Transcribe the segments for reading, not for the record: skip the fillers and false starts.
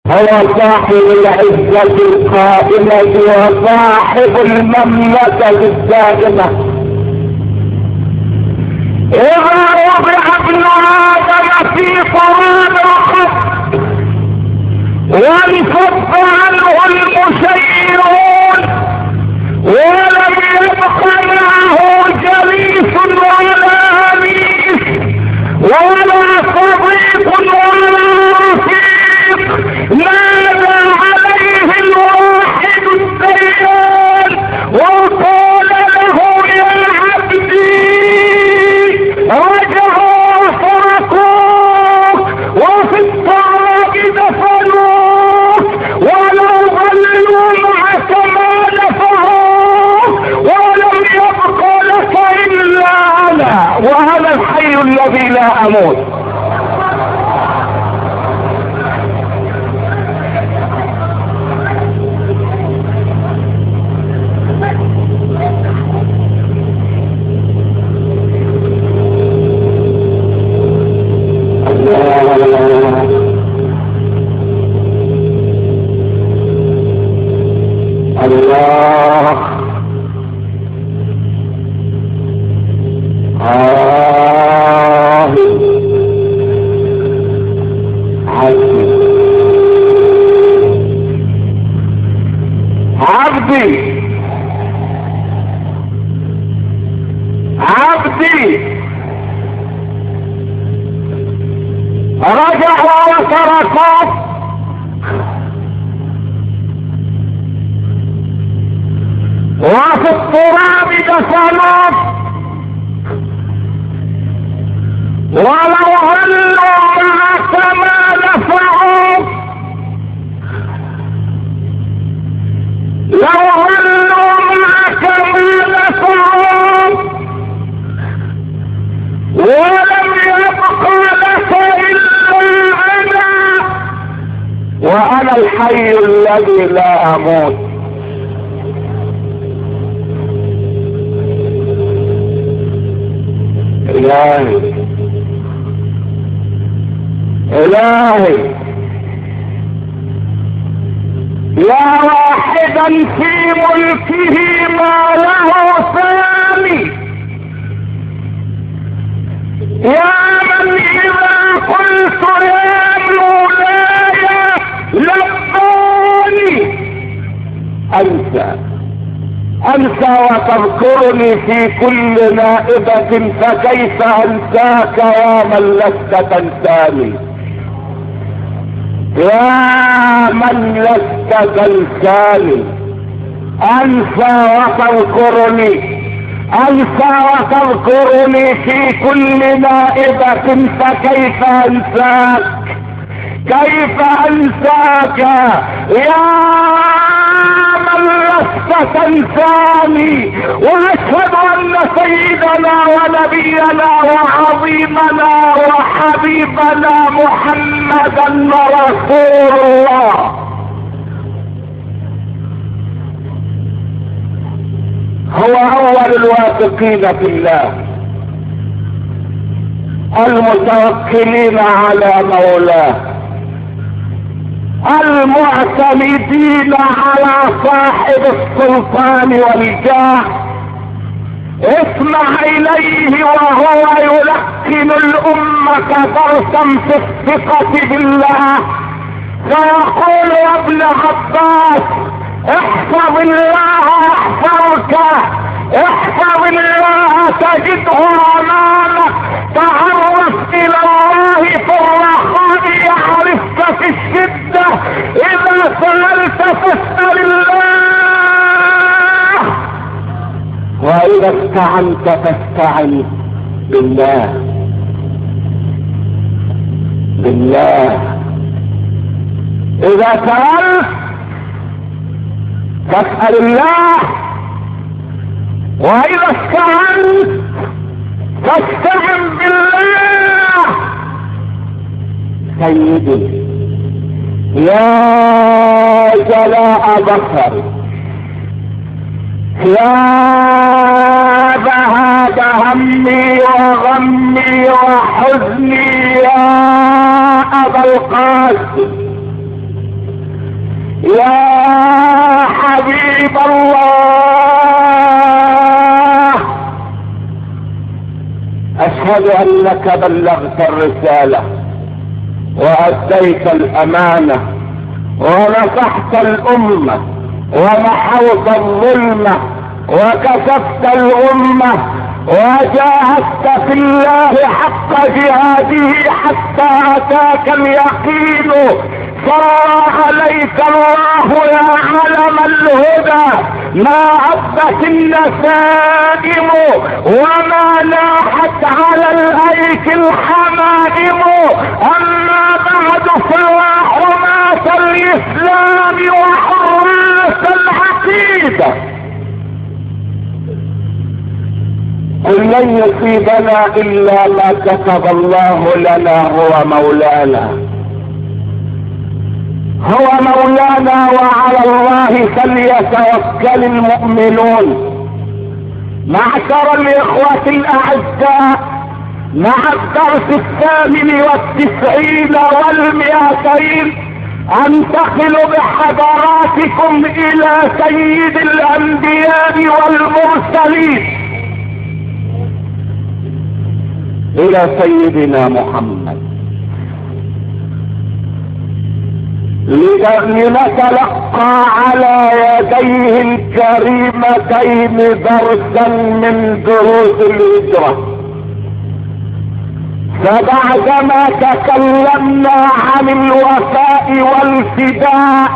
هو صاحب العزة القائمة وصاحب المملكة الدائمة. إذا وضع ابن آدم في طراب الخط وانفض عنه المشيرون ولم يبق معه جليس ولا أنيس ولا صديق ولا رفيق، نادى عليه الواحد الديان وقال له يا عبدي رجعوا تركوك وفي التراب دفنوك ولو ظلوا معك ما نفعوك ولم يبق لك الا انا وانا الحي الذي لا اموت. عبدي رجعوا وتركوك وفي التراب دفنوك ولو ظلوا معك ما نفعوك، لو ظلوا معك ما نفعوك ولم يبق لك إلا أنا وأنا الحي الذي لا أموت. إلهي إلهي يا واحدا في ملكه ما له ثاني، يا من إذا قلت يا مولاي لباني أنسى وتذكرني في كل نائبة، فكيف أنساك يا من لست تنساني، يا من لست تنساني. أنسى وتذكرني في كل نائبة، فكيف أنساك كيف أنساك يا من لست تنساني. وأشهد أن سيدنا ونبينا وعظيمنا وحبيبنا محمدا رسول الله. هو أول الواثقين في الله المتوكلين على مولاه المعتمدين على صاحب السلطان والجاه. اسمع إليه وهو يلقن الأمة درسا في الثقة بالله، فيقول يا ابن عباس احفظ الله يحفظك، احفظ الله تجده امامك، تعرف الى الله في الرخاء يعرفك في الشدة، اذا سألت فاسأل الله، واذا استعنت فاستعن بالله. اذا سألت فاسأل الله، واذا استعنت فاستعن بالله. سيدي يا جلاء بصري، يا ذهاب همي وغمي وحزني، يا ابا القاسم يا حبيب الله، اشهد انك بلغت الرسالة واديت الامانة ونصحت الامة ومحوت الظلمة وكشفت الامة وجاهدت في الله حق جهاده حتى اتاك اليقين. صلى عليك الله يا علم الهدى، ما عبت النسائم وما لاحت على الايك الحمائم. اما بعد فيا حماة الاسلام وحراس العقيدة، قل لن يصيبنا الا ما كتب الله لنا، هو مولانا هو مولانا وعلى الله فليتوكل المؤمنون. معشر الاخوة الاعزاء، مع الدرس 98 والمئتين انتقل بحضراتكم الى سيد الانبياء والمرسلين، الى سيدنا محمد، لنتلقى على يديه الكريمتين درسا من دروس الهجرة. فبعدما تكلمنا عن الوفاء والفداء،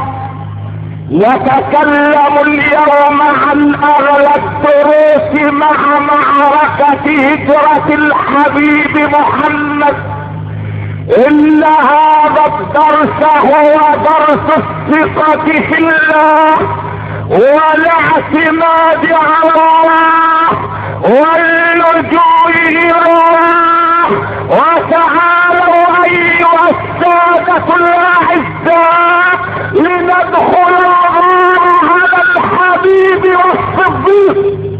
نتكلم اليوم عن اغلى الدروس مع معركة هجرة الحبيب محمد. ان هذا الدرس هو درس الثقة في الله والاعتماد على الله واللجوء الى الله. وتعالوا ايها السادة الاعزاء لندخل على الحبيب والصديق.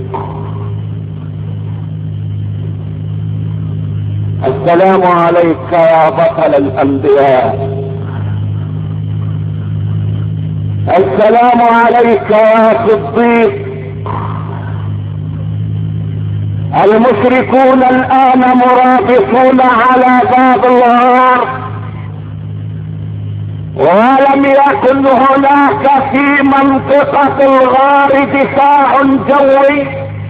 السلام عليك يا بطل الانبياء، السلام عليك يا صديق. المشركون الان مرابطون على باب الغار، ولم يكن هناك في منطقة الغار دفاع جوي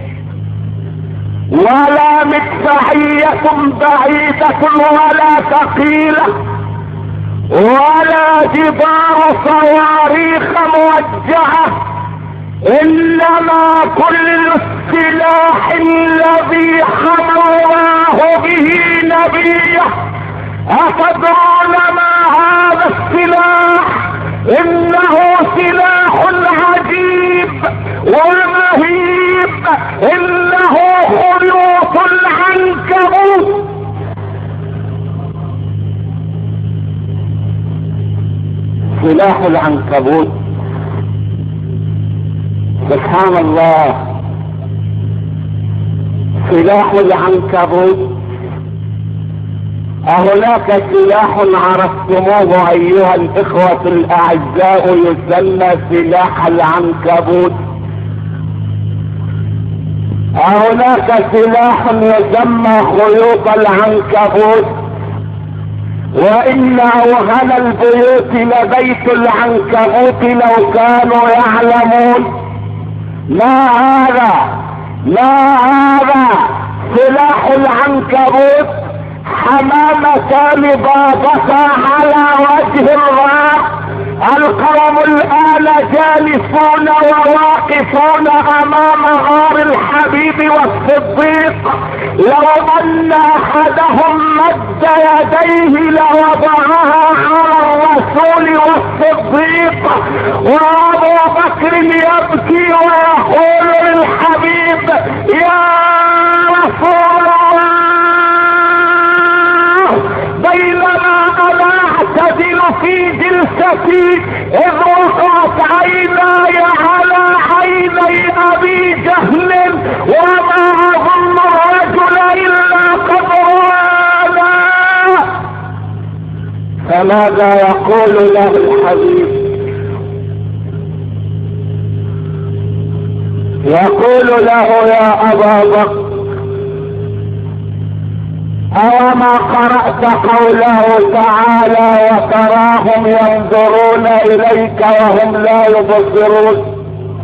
ولا مدفعية بعيدة ولا ثقيلة ولا جدار صواريخ موجهة، انما كل السلاح الذي حمى الله به نبيه. اتدرون ما هذا السلاح؟ انه سلاح عجيب ومهيب، انه خيوط العنكبوت. سلاح العنكبوت، سبحان الله، سلاح العنكبوت. أهناك سلاح عرفتموه أيها الإخوة الأعزاء يسمى سلاح العنكبوت. هناك سلاح يسمى خيوط العنكبوت، وإن أوهن البيوت لبيت العنكبوت لو كانوا يعلمون. ما هذا سلاح العنكبوت؟ حمامتان ضابطا على وجه الغار. القوم الآن جالسون وواقفون أمام غار الحبيب والصديق. لو أن أحدهم مد يديه لوضعها على الرسول والصديق، وأبو بكر يبكي ويقول للحبيب: يا رسول الله، بينما انا اعتدل في جلستي اذ وقعت عيناي على عيني ابي جهل، وما اظن الرجل الا قد رانا. فماذا يقول له الحبيب؟ يقول له يا أبا بكر أوما قرأت قوله تعالى وتراهم ينظرون إليك وهم لا يبصرون؟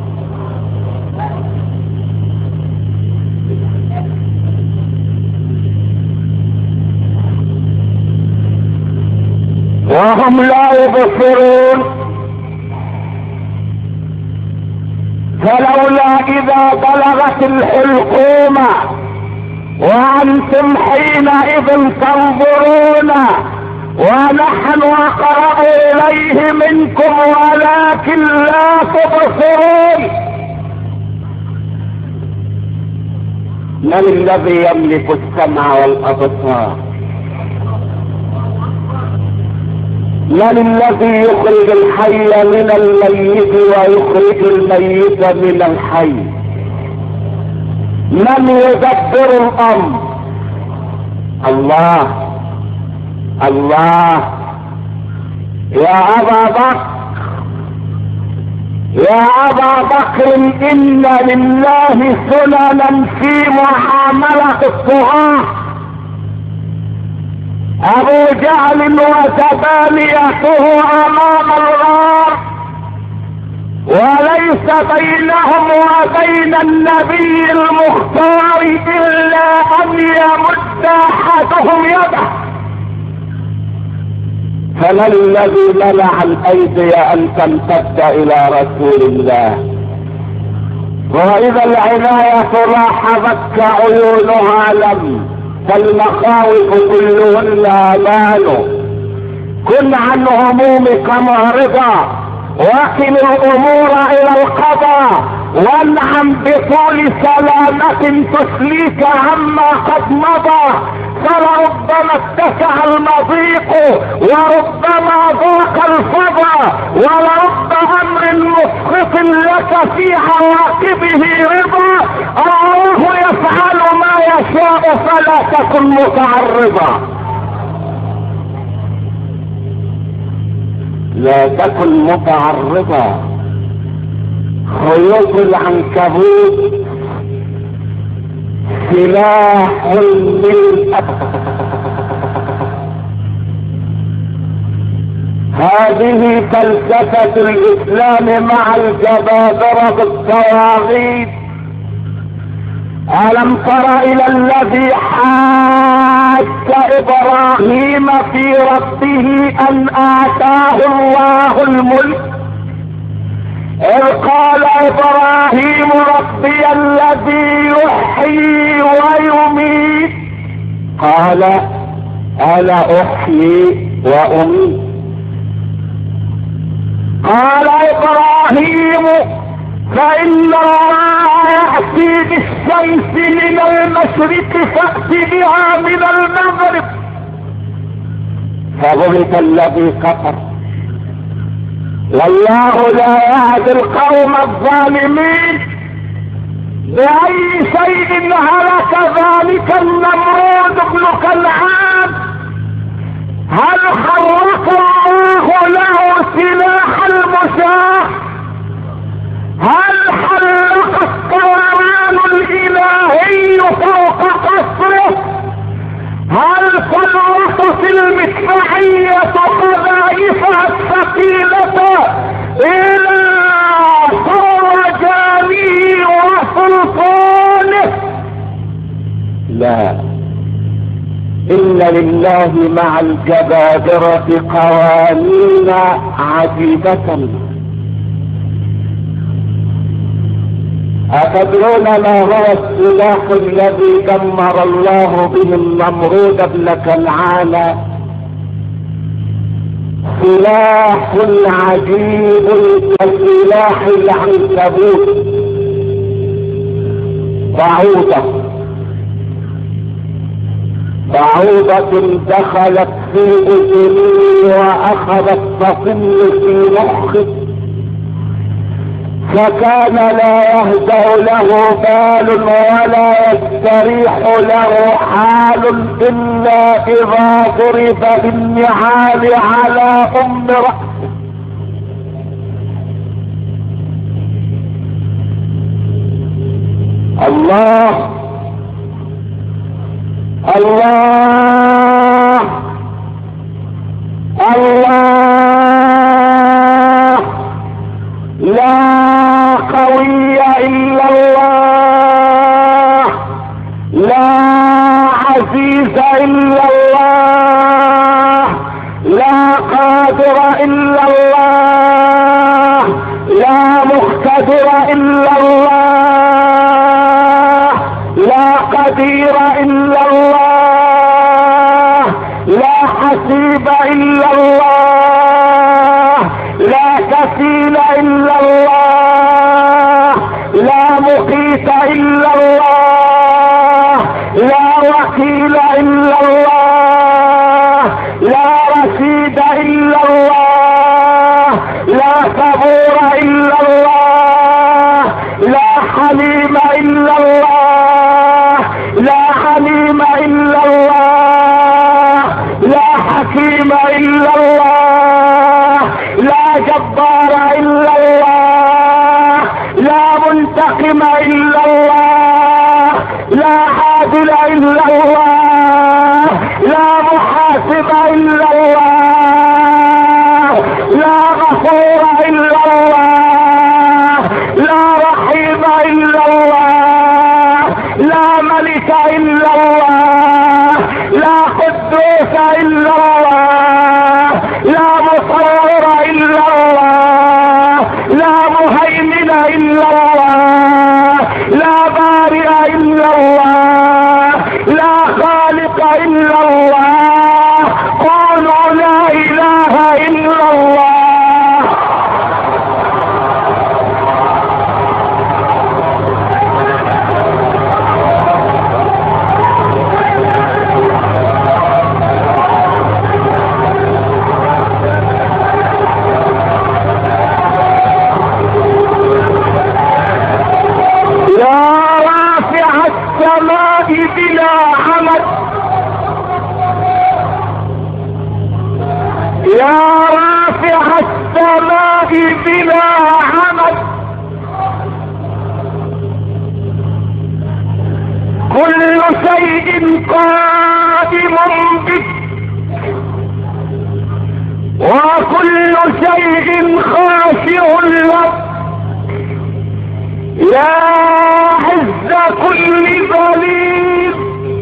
وهم لا يبصرون. فلولا إذا بلغت الحلقوم وأنتم حينئذ تنظرون ونحن أقرب إليه منكم ولكن لا تبصرون. من الذي يملك السمع والأبصار؟ من الذي يخرج الحي من الميت ويخرج الميت من الحي؟ من يدبر الامر؟ الله. الله. يا ابا بكر، يا ابا بكر، ان لله سننا في معاملة الطغاة. ابو جهل وتبانيته امام الغار وليس بينهم وبين النبي المختار الا ان يمد احدهم يده. فما الذي منع الايدي ان تمتد الى رسول الله؟ واذا العناية لاحظت عيونها لم، فالمخاوف كلهن امان. كن عن همومك معرضا وكل الامور الى القضاء وانعم بطول سلامة تسليك عما قد مضى. فلربما اتسع المضيق وربما ضاق الفضا ولرب امر مسخط لك في عواقبه رضا. الله يفعل ما يشاء فلا تكن متعرضا. لا تكن متعرضا. خيوط العنكبوت سلاح للأبد. هذه فلسفة الإسلام مع الجبابرة بالطواغيت. ألم تر إلى الذي حاج إبراهيم في ربه أن آتاه الله الملك إذ قال إبراهيم ربي الذي يحيي ويميت قال أنا أحيي وأميت. قال إبراهيم فإن الله يأتي بالشمس من المشرق فأت بها من المغرب. فغلط الذي كفر والله لا يهدي القوم الظالمين. بأي شيء هلك ذلك النمرود بن كنعان؟ هل حرك الله له سلاح المشاة؟ هل حلق الطيران الالهي فوق قصره؟ هل سلطت المدفعية قذائفها الثقيلة الى فرجانه وسلطانه؟ لا، ان لله مع الجبابرة قوانين عجيبة. أتدرون ما هو السلاح الذي دمر الله به النمرود بن كنعان؟ سلاح عجيب كسلاح العنكبوت. بعوضة دخلت في اذني واخذت تصل في مخي فكان لا يهدأ له بال ولا يستريح له حال إلا إذا ضرب بالنعال على أم رأسه. الله الله الله. لا قوي الا الله، لا عزيز الا الله، لا قادر الا الله، لا مقتدر الا الله، لا قدير الا الله، لا حسيب الا الله، لا كفيل الا الله، لا مقيت الا الله، لا وكيل الا الله، لا رشيد الا الله، لا صبور الا الله، لا حليم الا الله، لا عليم الا الله، لا حكيم الا الله، لا جبار الا الله، لا منتقم الا الله، لا عادل الا الله، لا محاسب الا الله، لا غفور الا الله، لا رحيم الا الله، لا ملك الا الله، لا قدوس الا الله، لا مصور الا الله، لا مهيمن الا الله، لا بارئ الا الله، لا خالق الا الله. قولوا لا اله الا الله. يا رافع السماء بلا عمد، يا رافع السماء بلا عمد، كل شيء قائم بك، وكل شيء خاشع لك. يا عز كل ذليل،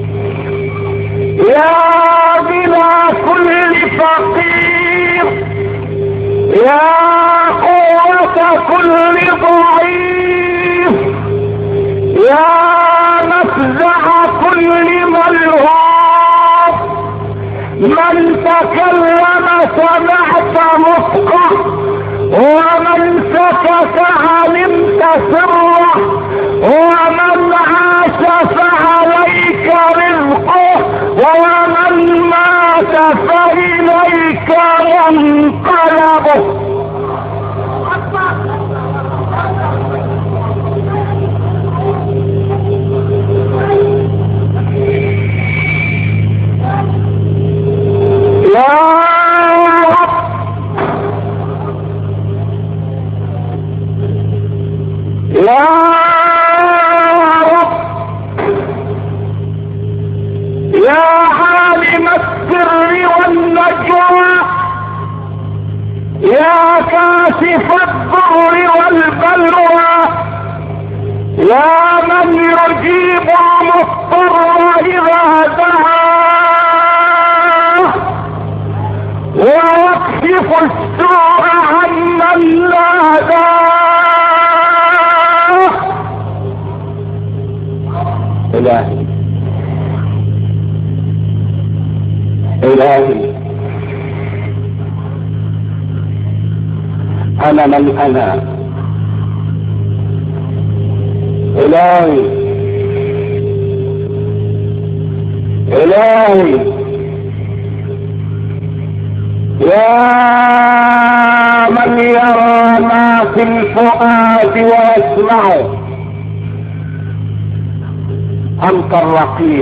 يا غنى كل فقير، يا قوة كل ضعيف، يا مفزع كل ملهوف. من تكلم سمعت مفقه، ومن سكت علمت سره، ومن عاش فعليك رزقه، ومن مات فإليك منقلبه. يا رب، يا رب، يا عالم السر والنجوى، يا كاشف الضر والبلوى، يا من يجيب المضطر إذا دعاه، ويكشف السوء عمن ناداه. إلهي إلهي، أنا من أنا. إلهي إلهي، يا من يرى ما في الفؤاد ويسمعه. أنت الرقيب،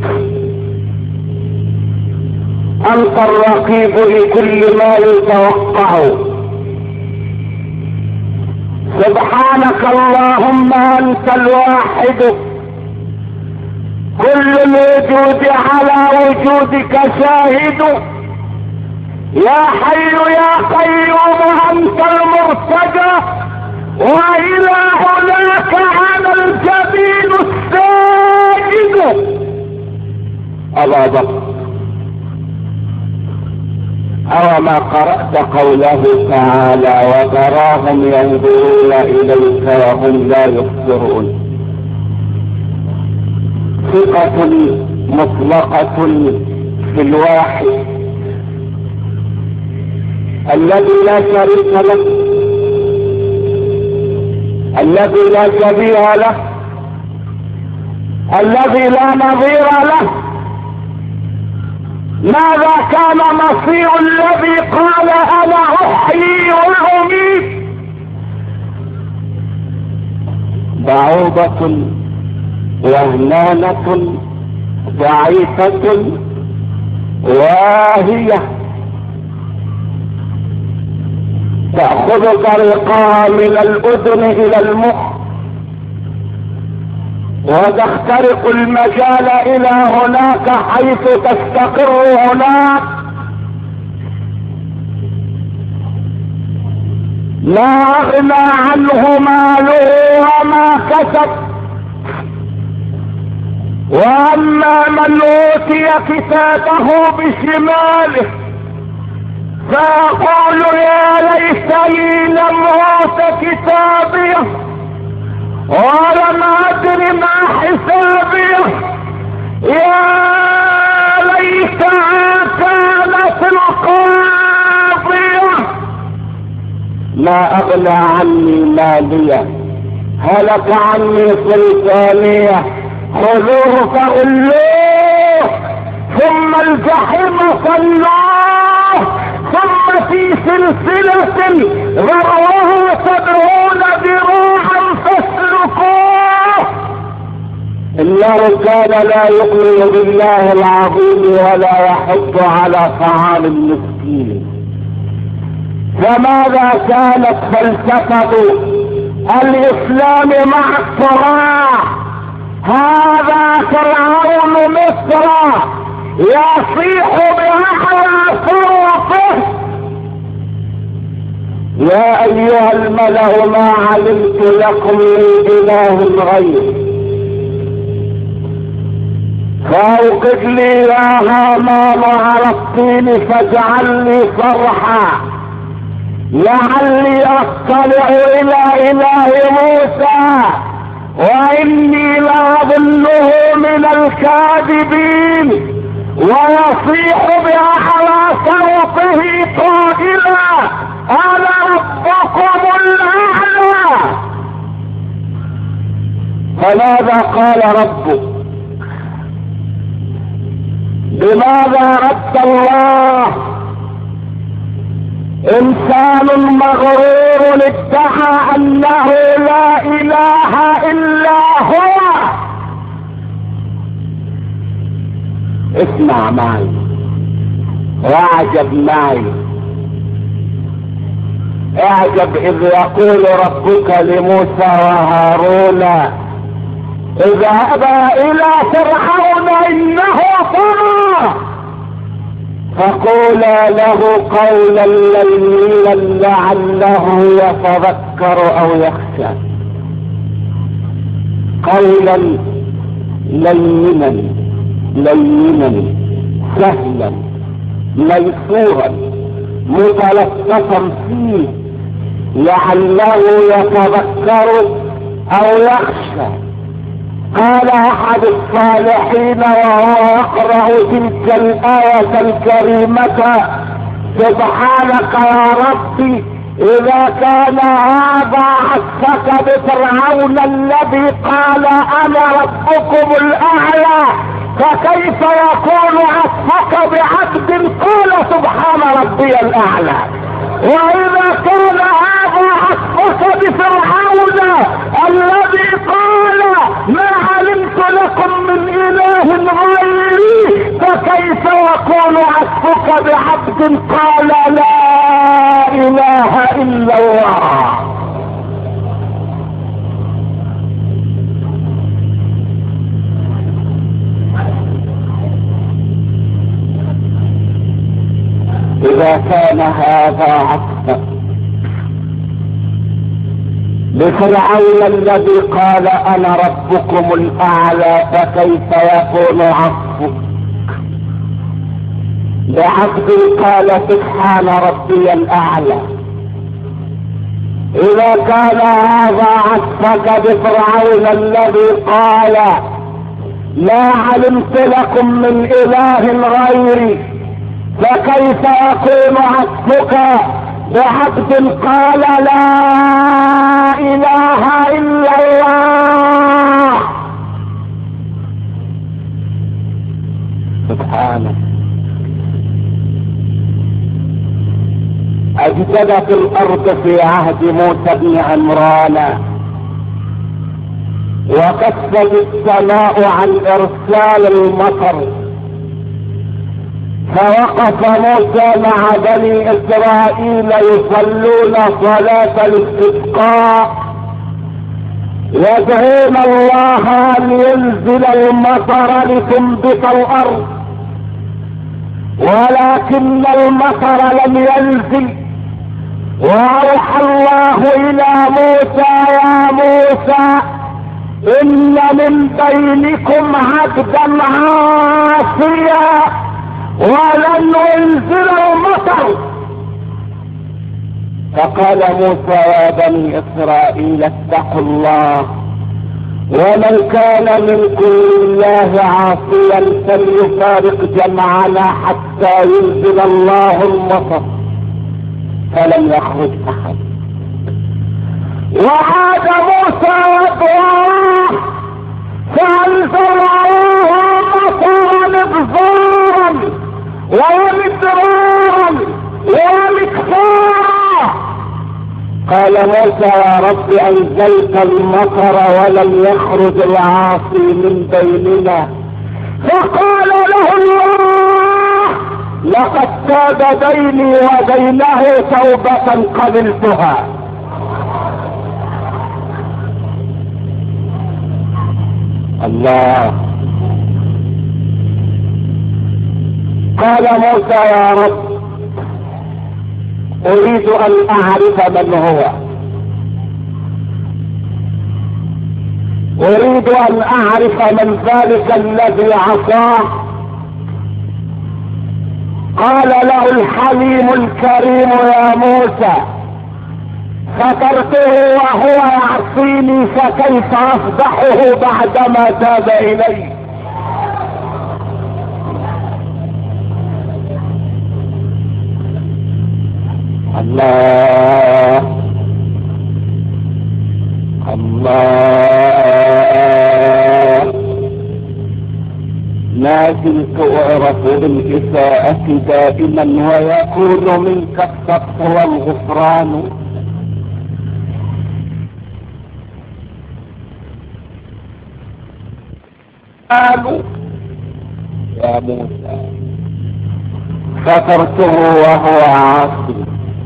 أنت الرقيب لكل ما يتوقعه. سبحانك اللهم أنت الواحد كل الوجود على وجودك شاهد. يا حي يا قيوم انت المرتجى، والى هناك انا الجبين الساجد. ابا بكر، او ما قرأت قوله تعالى وتراهم ينظرون اليك وهم لا يبصرون؟ ثقة مطلقة في الواحد الذي لا شريك له، الذي لا شبيه له، الذي لا نظير له. ماذا كان مصير الذي قال انا احيي واميت؟ بعوضة وهنانة ضعيفة واهية تأخذ طريقها من الأذن إلى المخ وتخترق المجال إلى هناك حيث تستقر هناك. لا أغنى عنه ماله وما كسب. واما من اوتي كتابه بشماله فيقول يا ليتني لم اوت كتابيه ولم ادر ما حسابيه، يا ليتها كانت القاضيه. ما اغنى عني ماليه، هلك عني سلطانيه، خذوه فغلوه ثم الجحيم صلوه ثم في سلسلة ذرعها 70 ذراعا فاسلكوه. إنه كان لا يؤمن بالله العظيم ولا يحض على طعام المسكين. فماذا كانت فلسفة الإسلام مع الصراع؟ هذا فرعون مصر يصيح بأعلى صوته يا ايها الملأ ما علمت لكم من اله غير فاوقد لي يا هامان على الطين فاجعل لي صرحا لعلي اطلع الى اله موسى واني لاظنه من الكاذبين. ويصيح باعلى صوته قائلا انا ربكم الاعلى. فماذا قال ربك؟ بماذا رد الله؟ انسان مغرور ادعى انه لا اله الا هو. اسمع معي واعجب معي، اعجب اذ يقول ربك لموسى وهارون اذهبا الى فرعون انه طغى فقولا له قولا لينا لعله يتذكر او يخشى. قولا لينا سهلا ميسورا متلطفا فيه لعله يتذكر او يخشى. قال احد الصالحين وهو يقرأ تلك الآية الكريمة سبحانك يا ربي اذا كان هذا عصفك بفرعون الذي قال انا ربكم الاعلى فكيف يكون عصفك بعبد قال سبحان ربي الاعلى؟ واذا كان هذا عصفك بفرعون الذي قال ما علمت لكم من اله غيري فكيف يكون عصفك بعبد قال لا اله الا الله؟ كان هذا عطفا لفرعون الذي قال انا ربكم الاعلى، فكيف يكون عطفك لعبد قال سبحان ربي الاعلى؟ اذا كان هذا عطفك بفرعون الذي قال لا علمت لكم من اله غيري، فكيف يكون عطفك بعبد قال لا اله الا الله؟ سبحانه. اجددت الارض في عهد موسى بن عمران، وكفت السماء عن ارسال المطر، فوقف موسى مع بني اسرائيل يصلون صلاة الاستسقاء يدعون الله ان ينزل المطر لتنبت الارض، ولكن المطر لم ينزل. واوحى الله الى موسى يا موسى ان من بينكم عبدا عاصيا ولن ينزل المطر. فقال موسى يا بني اسرائيل اتقوا الله، ومن كان منكم لله عاصيا فليفارق جمعنا حتى ينزل الله المطر، فلم يخرج احد. وعاد موسى يدعوه فانزل الله مطرا مبزورا ومدرارا ومكفارا. قال موسى يا رب انزلت المطر ولم يخرج العاصي من بيننا. فقال له الله لقد تاب بيني وبينه توبة قبلتها. الله. قال موسى يا رب اريد ان اعرف من هو، اريد ان اعرف من ذلك الذي عصاه. قال له الحليم الكريم يا موسى سترته وهو يعصيني، فكيف افضحه بعدما تاب الي؟ الله الله. ما زلت اعرف بالاساءة دائما ويكون منك السطح والغفران. قالوا يا موسى سترته وهو عاصي،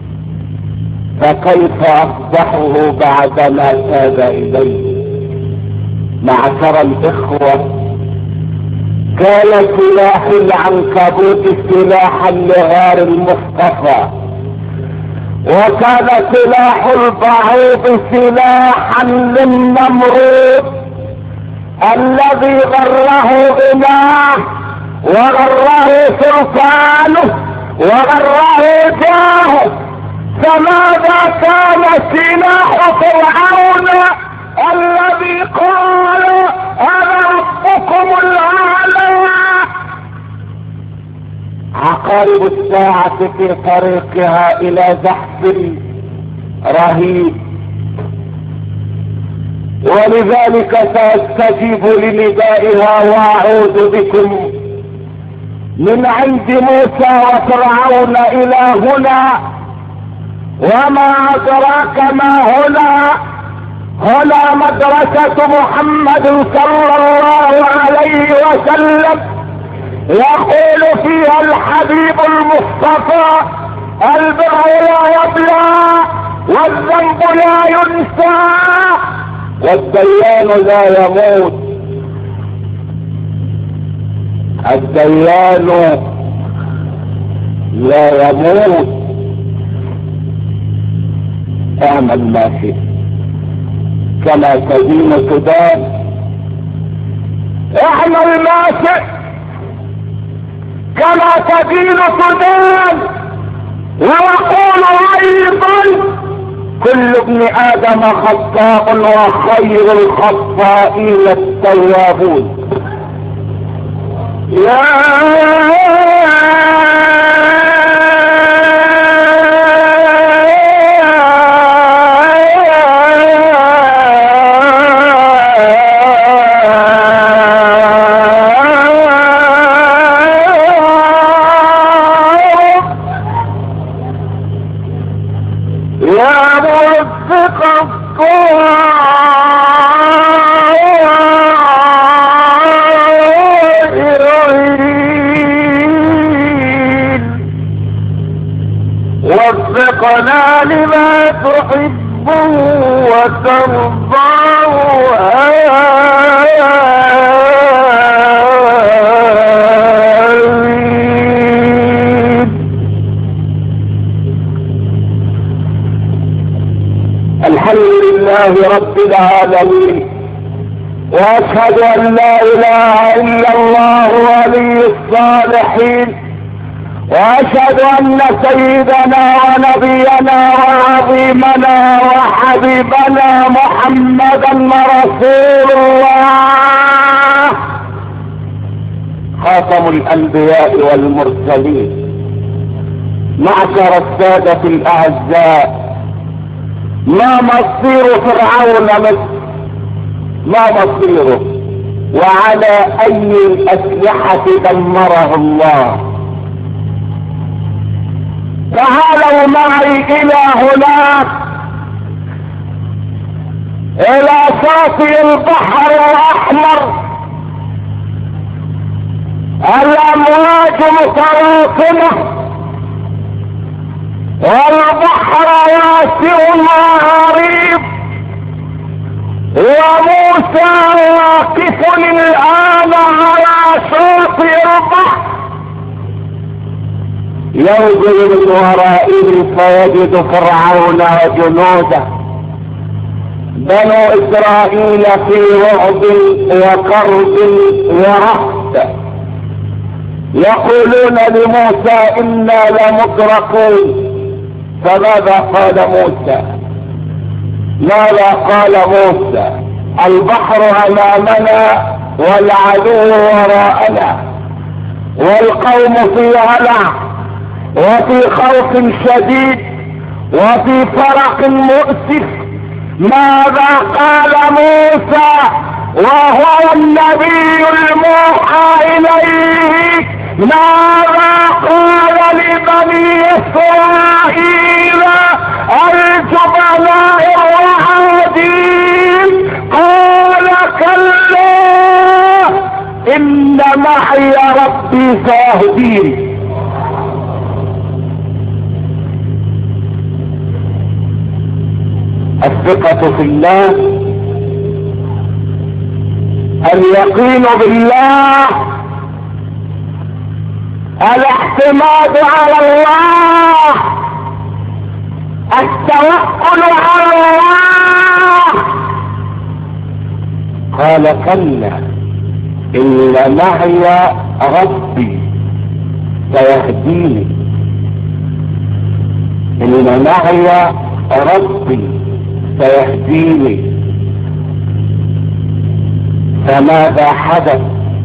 فكيف افضحه بعدما تاب اليه؟ معشر الاخوة، كان سلاح العنكبوت سلاحا لغار المصطفى، وكان سلاح البعوض سلاحا للنمرود الذي غره غناه وغره سلطانه وغره جاهه. فماذا كان سلاح فرعون الذي قال انا ربكم الاعلى؟ عقارب الساعة في طريقها الى زحف رهيب، ولذلك ساستجيب لندائها واعود بكم من عند موسى وفرعون الى هنا. وما ادراك ما هنا؟ هنا مدرسة محمد صلى الله عليه وسلم، يقول فيها الحبيب المصطفى البر لا يبلى والذنب لا ينسى والديان لا يموت. الديان لا يموت اعمل ما فيه كما تدين تدان. اعمل ما شئت كما تدين تدان. ويقول ايضا كل ابن ادم خطاء وخير الخطائين التوابون. يا وفقنا لما تحب وترضى. الحمد لله رب العالمين، واشهد ان لا اله الا الله ولي الصالحين، واشهد ان سيدنا ونبينا وعظيمنا وحبيبنا محمدا رسول الله خاتم الانبياء والمرسلين. معشر السادة الاعزاء، ما مصير فرعون مصر؟ ما مصيره؟ وعلى اي الاسلحة دمره الله؟ تعالوا معي الى هناك، الى شاطئ البحر الاحمر. الامواج متراكمة والبحر واسع وعريض، وموسى واقف الان على شاطئ البحر ينظر من ورائه فيجد فرعون وجنوده بنو اسرائيل في رعب وكرب ورهب، يقولون لموسى انا لمدركون. فماذا قال موسى؟ ماذا قال موسى؟ البحر امامنا والعدو وراءنا والقوم في هلع وفي خوف شديد وفي فرق مؤسف. ماذا قال موسى وهو النبي الموحى اليه؟ ماذا قال لبني اسرائيل الجبناء الرعادين؟ قال كلا ان معي ربي سيهدين. الثقة في الله، اليقين بالله، الاعتماد على الله، التوكل على الله. قال كلا ان معي ربي سيهديني، ان معي ربي سيهديني. فماذا حدث؟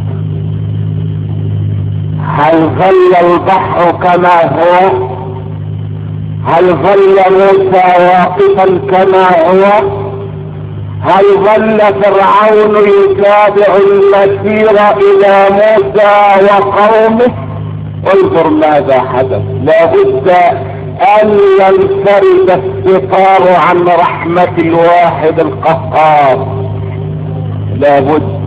هل ظل البحر كما هو؟ هل ظل موسى واقفا كما هو؟ هل ظل فرعون يتابع المسير الى موسى وقومه؟ انظر ماذا حدث. لابد ان ينفرد الستار عن رحمة الواحد القهار. لابد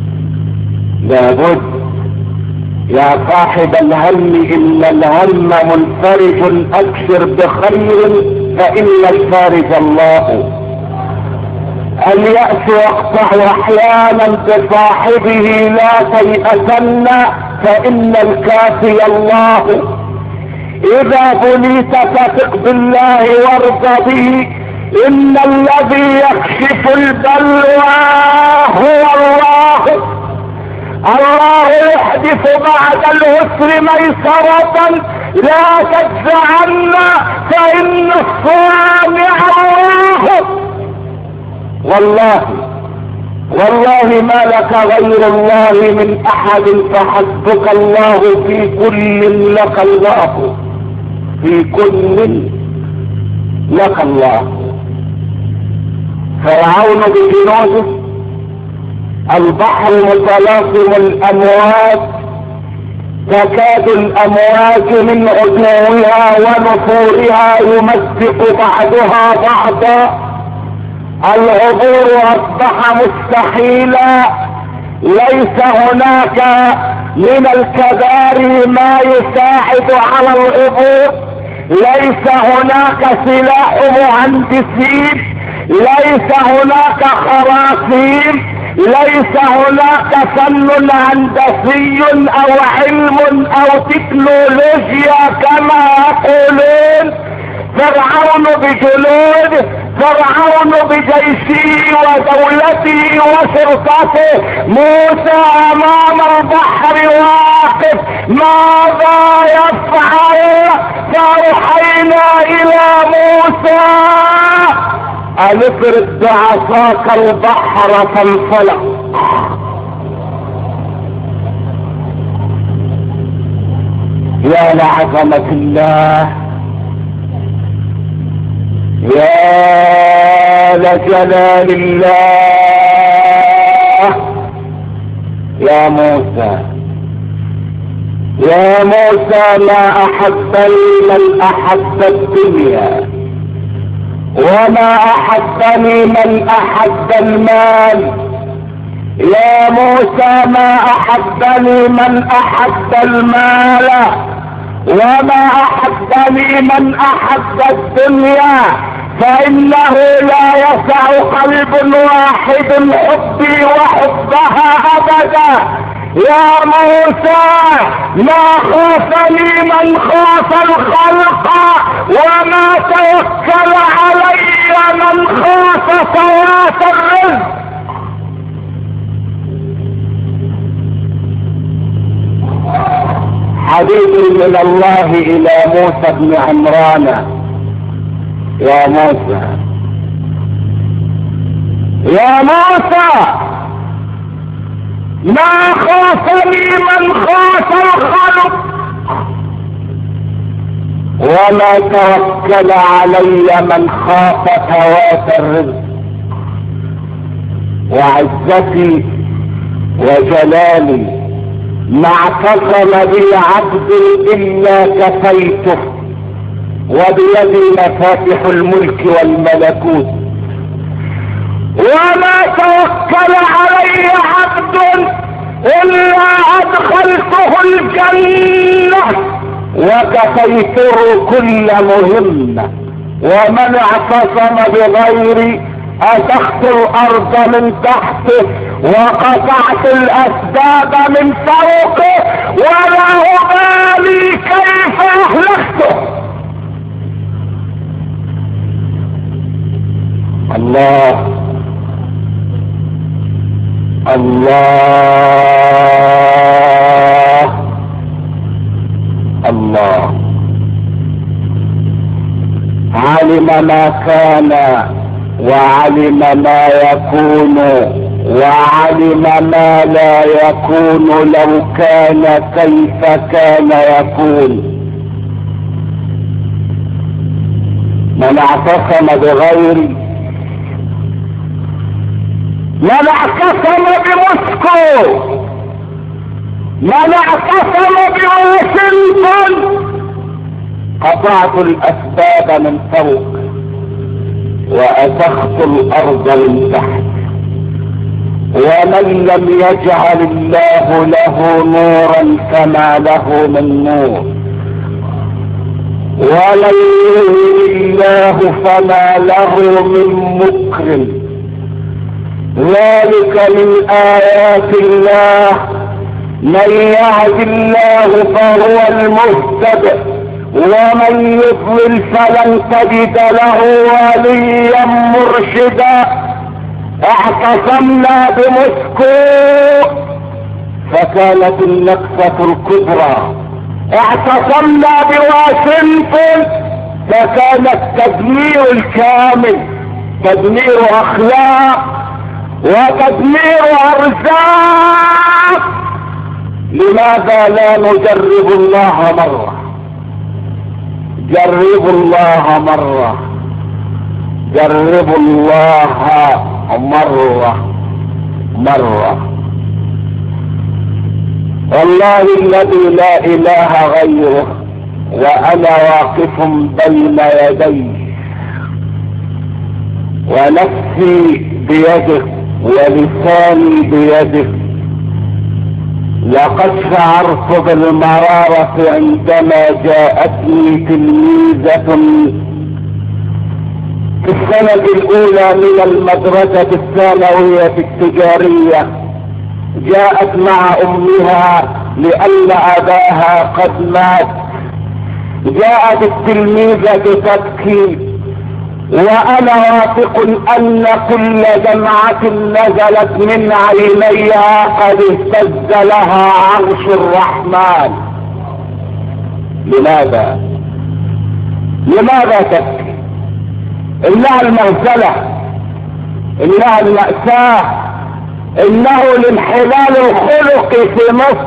يا صاحب الهم ان الهم منفرج ابشر بخير فان الفارج الله. اليأس يقطع احيانا بصاحبه لا تيأسن فان الكافي الله. اذا بليت فثق بالله وارض به ان الذي يكشف البلوى هو الله. الله يحدث بعد العسر ميسرة، لا تجزعن فإن الصانع الله. والله ما لك غير الله من احد، فحسبك الله في كل لك الله، في كل لك الله. فرعون بجنوده، البحر متلاطم الامواج، تكاد الامواج من عتوها ونفورها يمزق بعضها بعضا. العبور اصبح مستحيلا، ليس هناك من الكباري ما يساعد على العبور، ليس هناك سلاح مهندسين، ليس هناك خراطيم، ليس هناك فن هندسي او علم او تكنولوجيا كما يقولون. فرعون بجنود، فرعون بجيشه ودولته وشرطته، موسى امام البحر واقف، ماذا يفعل؟ فأوحينا الى موسى ان افرد بعصاك البحر فانفلق. يا لعظمة الله، يا لجلال الله. يا موسى، يا موسى، ما احبني من احب الدنيا، وما احبني من احب المال. يا موسى، ما احبني من احب المال، وما احبني من احب الدنيا، فانه لا يسع قلب واحد حبي وحبها ابدا. يا موسى، ما خافني من خاف الخلق، وما توكل علي من خاف فوات الرزق. حديث من الله الى موسى بن عمران. يا موسى، يا موسى، ما خافني من خاف الخلق، وما توكل علي من خاف فوات الرزق. وعزتي وجلالي ما اعتصم بي عبد الا كفيته، وبيدي مفاتح الملك والملكوت. وما توكل علي عبد الا ادخلته الجنة، وكفيته كل مهمة. ومن اعتصم بغيري أسخت الأرض من تحته، وقطعت الأسباب من فوقه، ولا أبالي كيف أهلكته. الله الله الله علم ما كان، وعلم ما يكون، وعلم ما لا يكون. لو كان كيف كان يكون. من اعتصم بغيري، من اعتصم بموسكو، من اعتصم بواشنطن، قطعت الاسباب من فوق وأسخت الأرض من تحت. ومن لم يجعل الله له نورا فما له من نور، ولن يهن الله فما له من مكرم. ذلك من آيات الله، من يهد الله فهو المهتد، ومن يضلل فلن تجد له وليا مرشدا. اعتصمنا بموسكو فكانت النكسة الكبرى، اعتصمنا بواشنطن فكان التدمير الكامل، تدمير اخلاق وتدمير ارزاق. لماذا لا نجرب الله مرة؟ جربوا الله مرة، جربوا الله مرة. والله الذي لا اله غيره وانا واقف بين يديه ونفسي بيده ولساني بيده. لقد شعرت بالمرارة عندما جاءتني تلميذة في السنة الاولى من المدرسة الثانوية التجارية، جاءت مع امها لان اباها قد مات. جاءت التلميذة تبكي وانا واثق ان كل دمعة نزلت من عينيها قد اهتز لها عرش الرحمن. لماذا تبكي؟ انها المهزلة، انها المأساة، انه الانحلال الخلقي في مصر،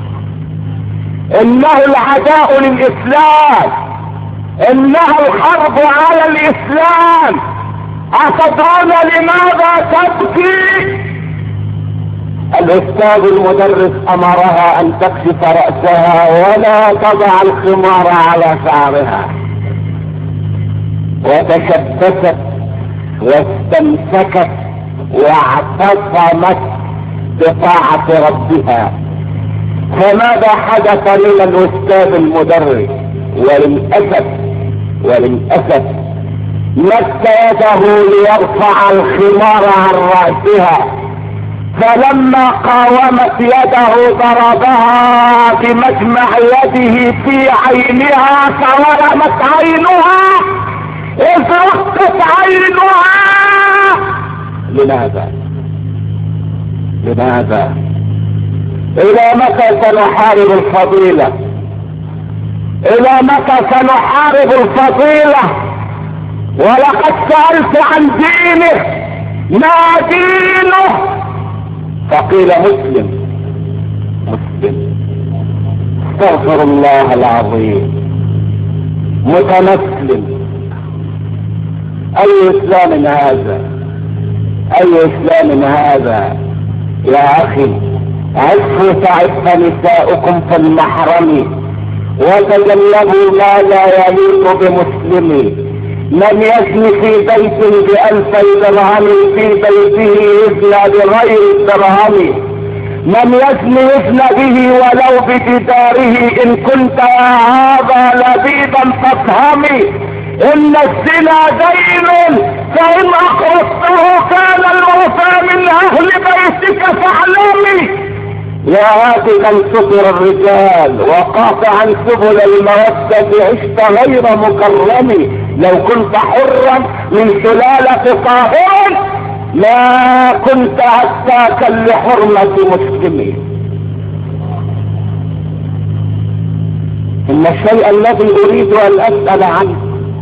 انه العداء للاسلام، انه الحرب على الاسلام. اتدرون لماذا تبكي؟ الاستاذ المدرس امرها ان تكشف رأسها ولا تضع الخمار على شعرها، وتشبثت واستمسكت واعتصمت بطاعة ربها. فماذا حدث من الاستاذ المدرس؟ وللأسف مد يده ليرفع الخمار عن رأسها، فلما قاومت يده ضربها بمجمع يده في عينها فورمت عينها، ازرقت عينها. لماذا؟ الى متى سنحارب الفضيلة؟ الى متى سنحارب الفضيلة؟ ولقد سألت عن دينه، ما دينه؟ فقيل مسلم. استغفر الله العظيم. متمسلم. اي اسلام هذا؟ اي اسلام هذا يا اخي؟ عفوا تعف نساؤكم في المحرم وتجنبوا ما لا يليق بمسلم. من يزن في بيت ب2000 درهم في بيته يزنى بغير الدرهم. من يزن به ولو بجداره. ان كنت يا هذا لبيبا فافهمي ان الزنا دين، فان اقرضته كان الوفى من اهل بيتك فاعلمي. يا هاتفا سطر الرجال وقاطعا سبل المودة عشت غير مكرم. لو كنت حرا من سلالة طاهر ما كنت عتاكا لحرمة مسلم. ان الشيء الذي اريد ان اسأل عنه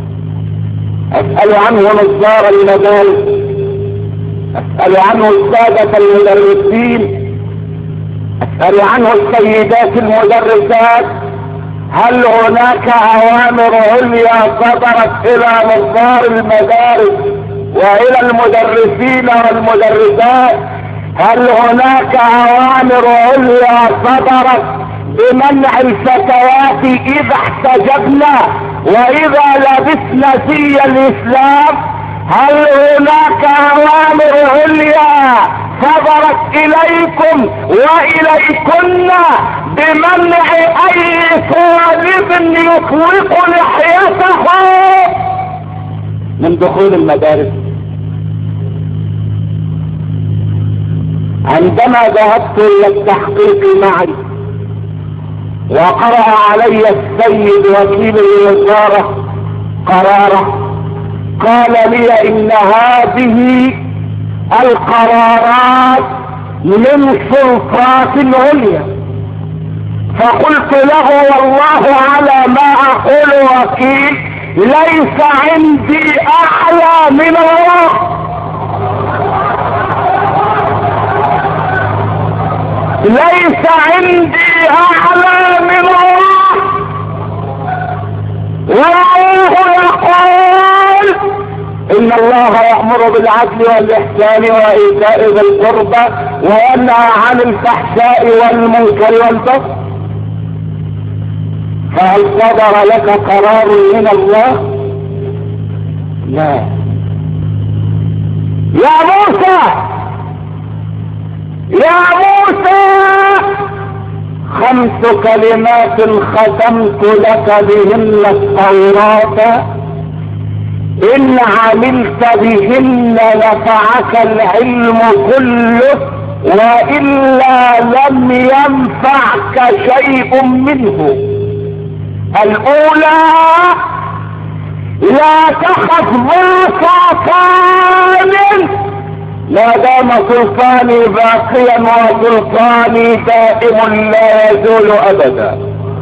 نظار المدارس، اسأل عنه السادة المدرسين، اسأل عنه السيدات المدرسات. هل هناك اوامر عليا صدرت الى نظار المدارس والى المدرسين والمدرسات؟ هل هناك اوامر عليا صدرت بمنع الفتيات اذا احتجبنا واذا لبسنا زي الاسلام؟ هل هناك اوامر عليا صدرت اليكم واليكن بمنع اي طالب يطلق لحيته من دخول المدارس؟ عندما ذهبت الى التحقيق معي وقرأ علي السيد وكيل الوزارة قراره، قال لي ان هذه القرارات من سلطات العليا. فقلت له والله على ما اقول وكيل، ليس عندي اعلى من الله، ليس عندي اعلى من الله. والله يقول ان الله يأمر بالعدل والاحسان وايتاء ذي القربى وينهى عن الفحشاء والمنكر والبغي. فهل صدر لك قرار من الله؟ لا. يا موسى، يا موسى، 5 كلمات ختمت لك بهن التوراة، إن عملت بهن نفعك العلم كله، وإلا لم ينفعك شيء منه. الأولى: لا تخف ذا سلطان ما دام سلطاني باقيا وسلطاني دائم لا يزول أبدا.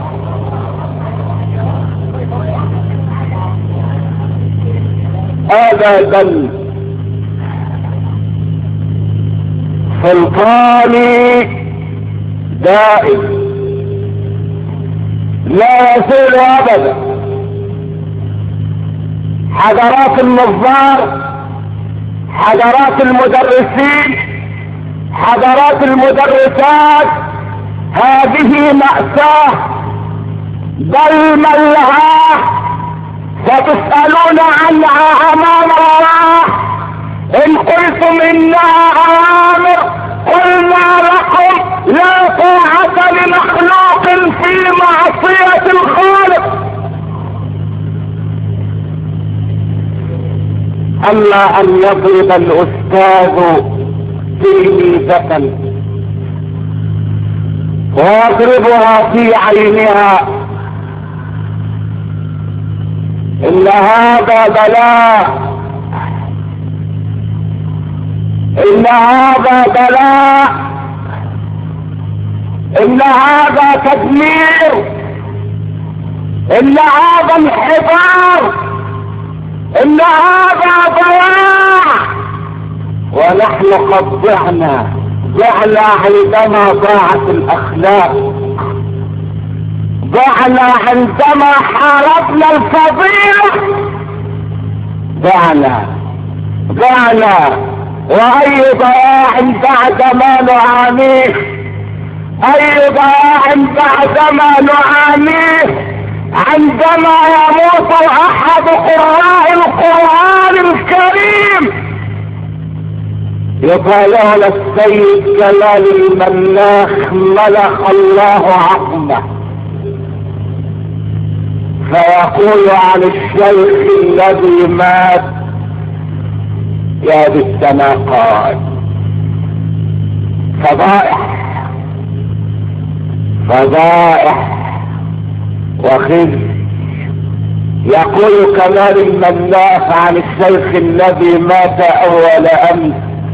أبدا. سلطاني دائم لا يزول ابدا. حضرات النظار، حضرات المدرسين، حضرات المدرسات، هذه مأساة بل ملهاه ستسألون عنها امام الله. ان قلتم انها اوامر قلنا لكم لا طاعة لمخلوق في معصية الخالق. اما ان يضرب الاستاذ تلميذة ويضربها في عينها، ان هذا بلاء، ان هذا بلاء، ان هذا تدمير، ان هذا انحدار، ان هذا ضياع. ونحن قد ضعنا عندما ضاعت الاخلاق، ضعنا عندما حاربنا الفضيلة، ضعنا. واي ضياع بعد ما نعانيه، اي ضياع بعد ما نعانيه عندما يموت احد قراء القرآن الكريم. يقال على السيد جلال المناخ ملخ الله عظمه، فيقول عن الشيخ الذي مات: يا بالسماقات، فضائح وخزي. يقول كمال المناخ عن الشيخ الذي مات اول امس: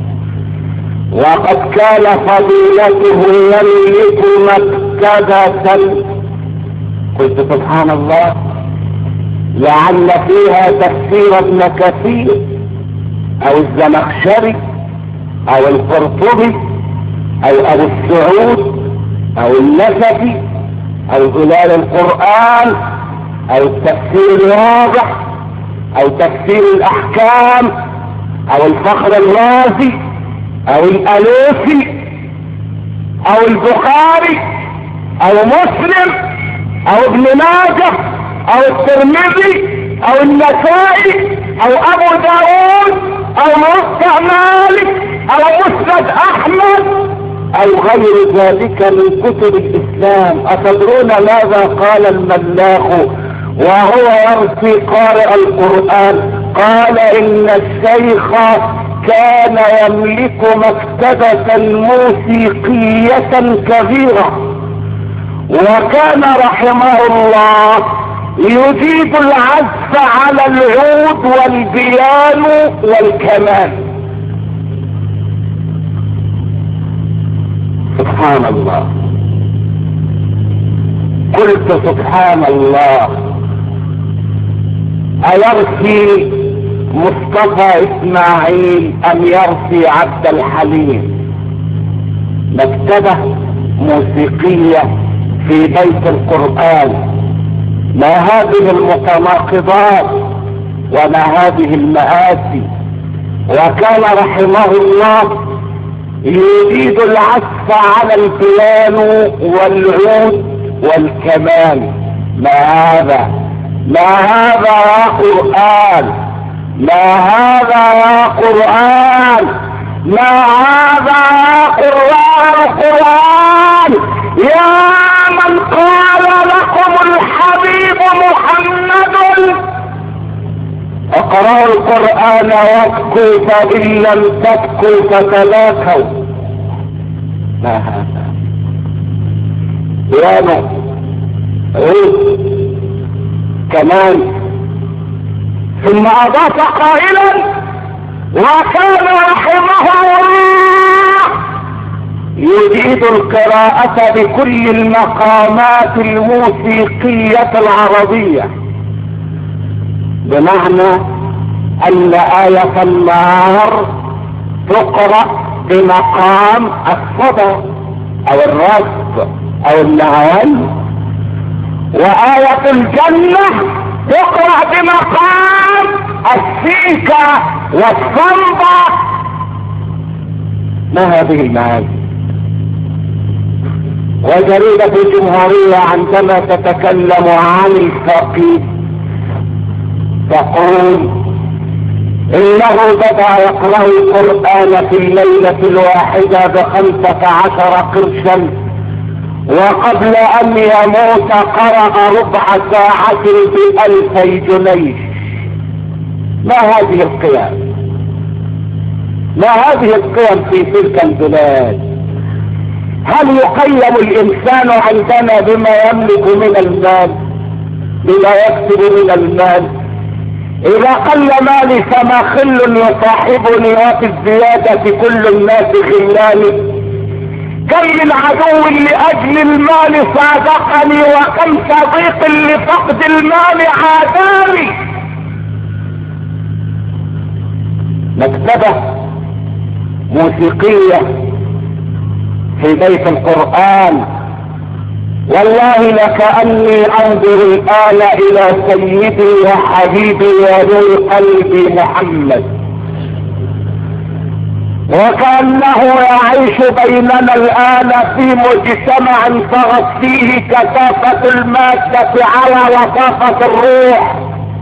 وقد كان فضيلته يملك مكتبة. قلت سبحان الله، لعل فيها تفسير ابن كثير او الزمخشري او القرطبي او ابو السعود او النسفي او ظلال القرآن او التفسير الواضح او تفسير الاحكام او الفخر الرازي او الالوسي او البخاري او مسلم او ابن ماجه او الترمذي او النسائي او ابو داود او موطأ مالك او مسند احمد او غير ذلك من كتب الاسلام. اتدرون ماذا قال الملاخ وهو يرثي قارئ القرآن؟ قال: ان الشيخ كان يملك مكتبة موسيقية كبيرة، وكان رحمه الله يجيد العزف على العود والبيانو والكمان. سبحان الله. قلت سبحان الله، أيرثي مصطفى اسماعيل ام يرثي عبد الحليم؟ مكتبة موسيقية في بيت القرآن، ما هذه المتناقضات وما هذه المآسي. وكان رحمه الله يجيد العزف على البيانو والعود والكمان. ما هذا؟ ما هذا يا قرآن؟ ما هذا يا قرآن؟ ما هذا يا قرآن؟ يا من قال لكم الحبيب محمد اقرأوا القرآن وابكوا فإن لم تبكوا فتباكوا. ما هذا؟ بيانو، عود، كمان. ثم اضاف قائلا: وكان رحمه الله يجيد القراءة بكل المقامات الموسيقية العربية، بمعنى ان آية النار تقرأ بمقام الصدى او الرصد او النعال، وآية الجنة تقرأ بمقام السيكة والصنبة. ما هذه المعاني؟ وجريدة الجمهورية عندما تتكلم عن الفقيه تقول انه بدأ يقرأ القرآن في الليلة الواحدة ب15 قرشا، وقبل ان يموت قرأ ربع ساعة ب2000 جنيه. ما هذه القيم؟ ما هذه القيم في تلك البلاد؟ هل يقيم الانسان عندنا بما يملك من المال، بما يكسب من المال؟ اذا قل مالي فما خل يصاحبني وفي الزيادة كل الناس خلاني. كم من عدو لاجل المال صادقني، وكم صديق لفقد المال عاداني. مكتبة موسيقية في بيت القرآن، والله لكأني انظر الآن الى سيدي وحبيبي ونور قلبي محمد، وكأنه يعيش بيننا الآن في مجتمع طغت فيه كثافة المادة على لطافة الروح،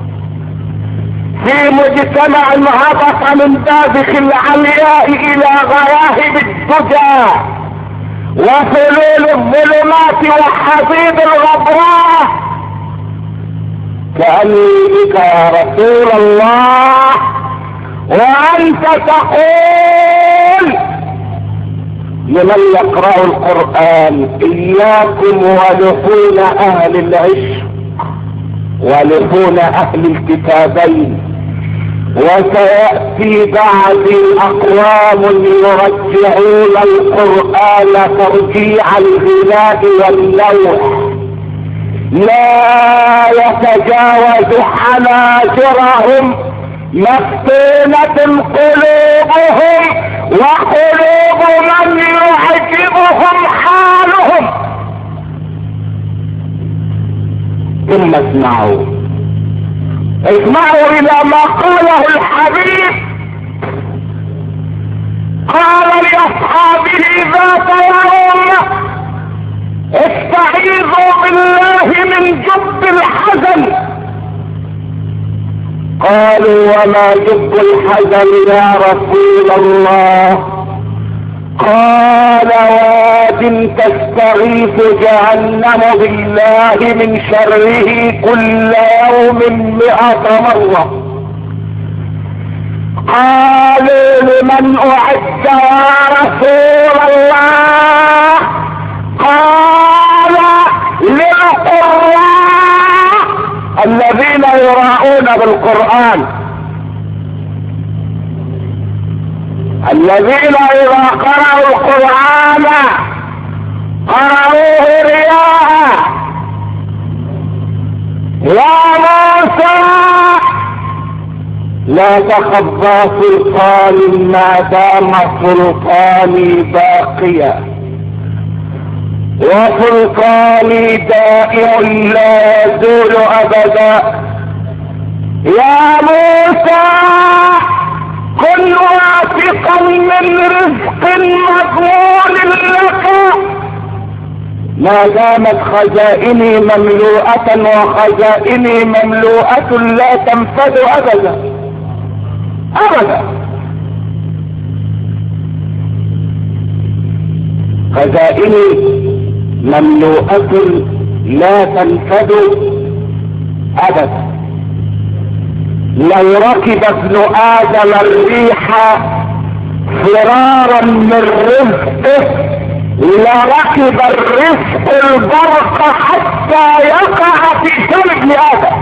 في مجتمع هبط من بابخ العلياء الى غياهب الدجى وفلول الظلمات وحضيض الغبراء. كأني بك يا رسول الله وانت تقول لمن يقرأ القرآن: اياكم ولحون اهل العشق ولحون اهل الكتابين، وسيأتي بعد اقوام يرجعون القرآن ترجيع الغناء واللوح، لا يتجاوز حناجرهم مفتونة قلوبهم وقلوب من يعجبهم حالهم. ثم اسمعوا الى ما قاله الحبيب. قال لاصحابه ذات يوم: استعيذوا بالله من جب الحزن. قالوا: وما جب الحزن يا رسول الله؟ قال: واد تستغيث جهنم بالله من شره كل يوم 100 مرة. قالوا: لمن أعد يا رسول الله؟ قال: يراؤون بالقرآن، الذين إذا قرأوا القرآن قرأوه رياء. يا موسى لا تخضى سلطان ما دام سلطاني باقيا، وسلطاني دائم لا يزول ابدا. يا موسى كن واثقا من رزق مضمون لك ما دامت خزائني مملوءة، وخزائني مملوءة لا تنفد ابدا ابدا. خزائني مملوءة لا تنفد ابدا. لو ركب ابن ادم الريح فرارا من رزقه لركب الرزق البرق حتى يقع في سن ابن ادم.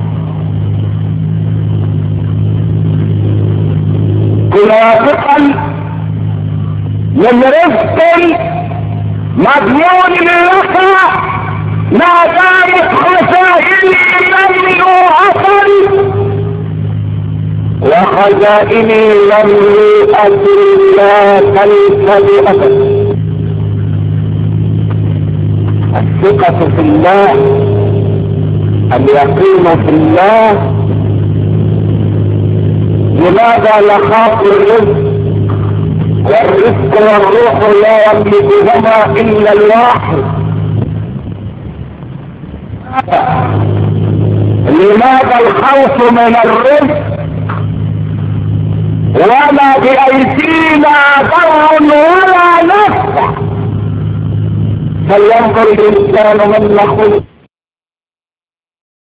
كن واثقا من رزق مضمون لك ما دامت خزائني مملوءة، وخزائني مملوءة لا تنفد ابدا. الثقة في الله، اليقين في الله. لماذا نخاف الرزق؟ والرزق والروح لا يملكهما الا الواحد. لماذا الخوف من الرزق؟ وما بأيدينا ضر ولا نفع. فلينظر الانسان مما خلق.